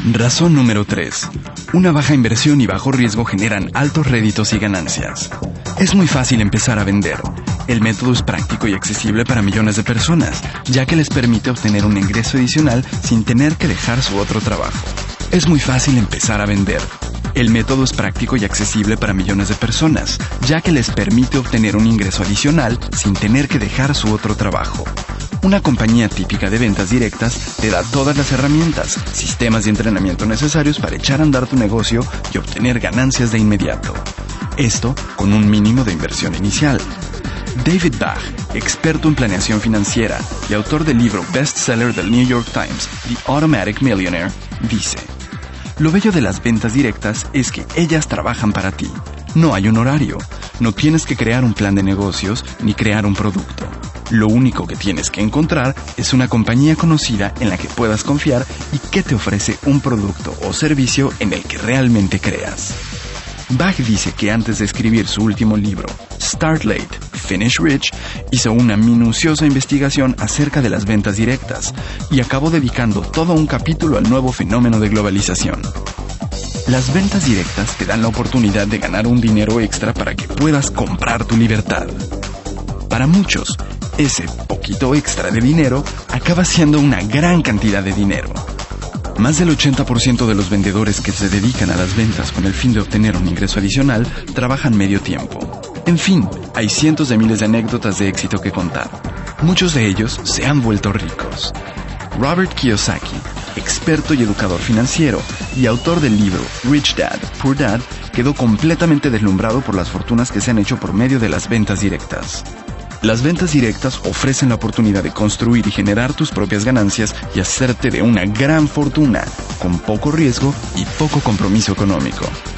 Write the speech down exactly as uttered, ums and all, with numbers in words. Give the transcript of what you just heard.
Razón número tres. Una baja inversión y bajo riesgo generan altos réditos y ganancias. Es muy fácil empezar a vender. El método es práctico y accesible para millones de personas, ya que les permite obtener un ingreso adicional sin tener que dejar su otro trabajo. Es muy fácil empezar a vender. El método es práctico y accesible para millones de personas, ya que les permite obtener un ingreso adicional sin tener que dejar su otro trabajo. Una compañía típica de ventas directas te da todas las herramientas, sistemas y entrenamiento necesarios para echar a andar tu negocio y obtener ganancias de inmediato. Esto con un mínimo de inversión inicial. David Bach, experto en planeación financiera y autor del libro bestseller del New York Times, The Automatic Millionaire, dice: lo bello de las ventas directas es que ellas trabajan para ti. No hay un horario, no tienes que crear un plan de negocios ni crear un producto. Lo único que tienes que encontrar es una compañía conocida en la que puedas confiar y que te ofrece un producto o servicio en el que realmente creas. Bach dice que antes de escribir su último libro, Start Late, Finish Rich, hizo una minuciosa investigación acerca de las ventas directas y acabó dedicando todo un capítulo al nuevo fenómeno de globalización. Las ventas directas te dan la oportunidad de ganar un dinero extra para que puedas comprar tu libertad. Para muchos, ese poquito extra de dinero acaba siendo una gran cantidad de dinero. Más del ochenta por ciento de los vendedores que se dedican a las ventas con el fin de obtener un ingreso adicional trabajan medio tiempo. En fin, hay cientos de miles de anécdotas de éxito que contar. Muchos de ellos se han vuelto ricos. Robert Kiyosaki, experto y educador financiero y autor del libro Rich Dad, Poor Dad, quedó completamente deslumbrado por las fortunas que se han hecho por medio de las ventas directas. Las ventas directas ofrecen la oportunidad de construir y generar tus propias ganancias y hacerte de una gran fortuna, con poco riesgo y poco compromiso económico.